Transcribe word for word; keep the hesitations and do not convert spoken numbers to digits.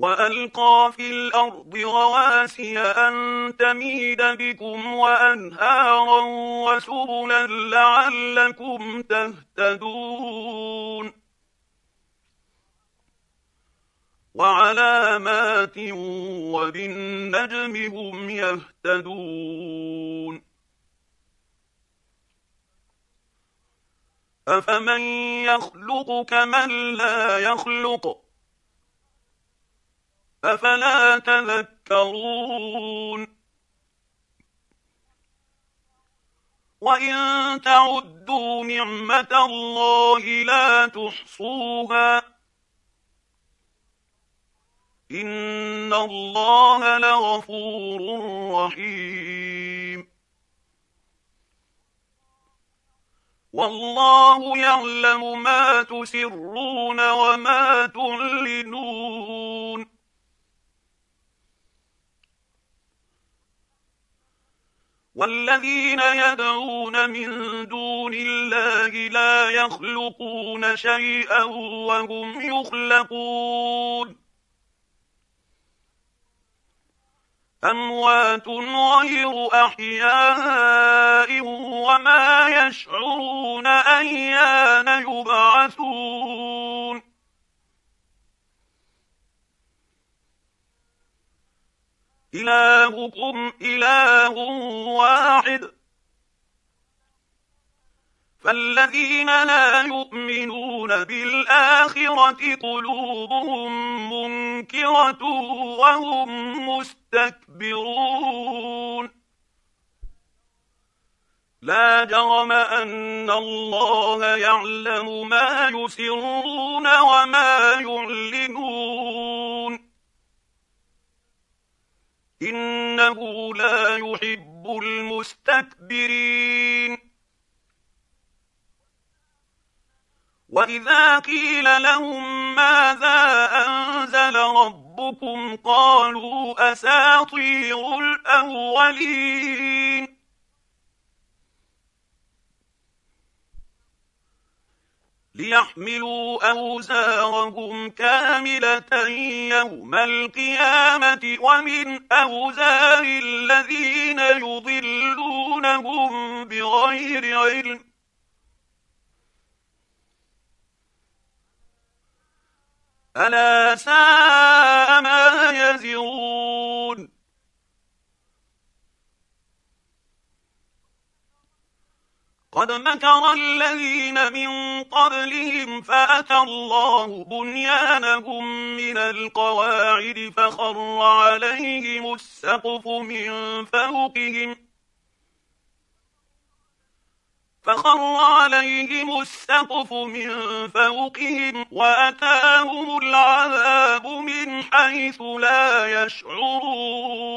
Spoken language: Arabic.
وألقى في الأرض رواسي أن تميد بكم وأنهارا وسبلا لعلكم تهتدون وعلامات وبالنجم هم يهتدون أفمن يخلق كمن لا يخلق أفلا تذكرون وإن تعدوا نعمة الله لا تحصوها إن الله لغفور رحيم والله يعلم ما تسرون وما تعلنون والذين يدعون من دون الله لا يخلقون شيئا وهم يخلقون أموات غير أحياء وما يشعرون أيان يبعثون إلهكم إله واحد فالذين لا يؤمنون بالآخرة قلوبهم منكرة وهم مستكبرون لا جرم أن الله يعلم ما يسرون وما يعلنون إنه لا يحب المستكبرين وإذا قيل لهم ماذا أنزل ربكم قالوا أساطير الأولين ليحملوا أوزارهم كاملة يوم القيامة ومن أوزار الذين يضلونهم بغير علم ألا ساء ما يزرون قد مكر الذين من قبلهم فأتى الله بنيانهم من القواعد فخر عليهم السقف من فوقهم فخر عليهم السقف من فوقهم وأتاهم العذاب من حيث لا يشعرون